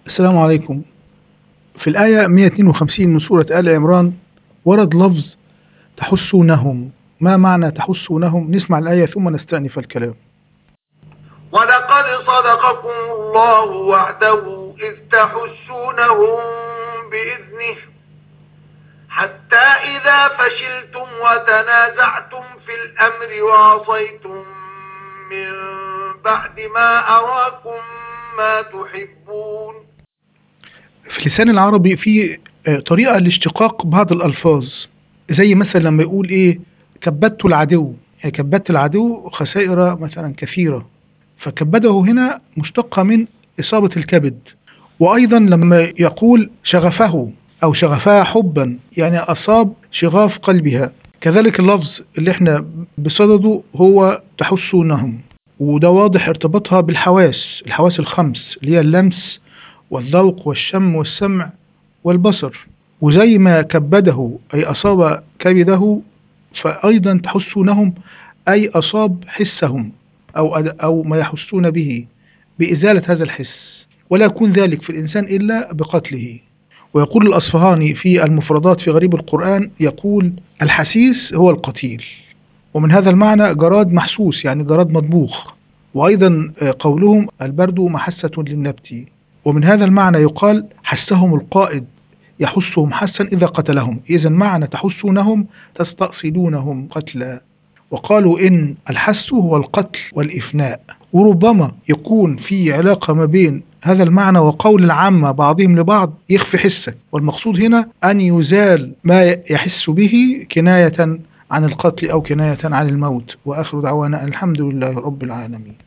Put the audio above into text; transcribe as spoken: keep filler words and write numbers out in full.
السلام عليكم. في الآية مئة واثنين وخمسين من سورة آل عمران ورد لفظ تحسونهم. ما معنى تحسونهم؟ نسمع الآية ثم نستأنف الكلام. ولقد صدقكم الله وعده إذ تحسونهم بإذنه حتى إذا فشلتم وتنازعتم في الأمر وعصيتم من بعد ما أراكم ما تحبون. في اللسان العربي في آه، طريقة لاشتقاق بعض الألفاظ، زي مثلا لما يقول إيه كبدت العدو، يعني كبدت العدو خسائر مثلا كثيرة، فكبده هنا مشتقة من إصابة الكبد. وأيضا لما يقول شغفه أو شغفها حبا، يعني أصاب شغاف قلبها. كذلك اللفظ اللي احنا بصدده هو تحسونهم، وده واضح ارتباطها بالحواس، الحواس الخمس اللي هي اللمس والذوق والشم والسمع والبصر. وزي ما كبده أي أصاب كبده، فأيضا تحسونهم أي أصاب حسهم أو أو ما يحسون به بإزالة هذا الحس، ولا يكون ذلك في الإنسان إلا بقتله. ويقول الأصفهاني في المفردات في غريب القرآن، يقول الحسيس هو القتيل. ومن هذا المعنى جراد محسوس، يعني جراد مطبوخ. وأيضا آه، قولهم البرد محسة للنبت. ومن هذا المعنى يقال حسهم القائد، يحسهم حسا إذا قتلهم. إذا معنى تحسونهم تستأصلونهم قتلا. وقالوا إن الحس هو القتل والإفناء. وربما يكون في علاقة ما بين هذا المعنى وقول العامة بعضهم لبعض يخفي حسك، والمقصود هنا أن يزال ما يحس به كناية عن القتل أو كناية عن الموت. وآخر دعوانا الحمد لله رب العالمين.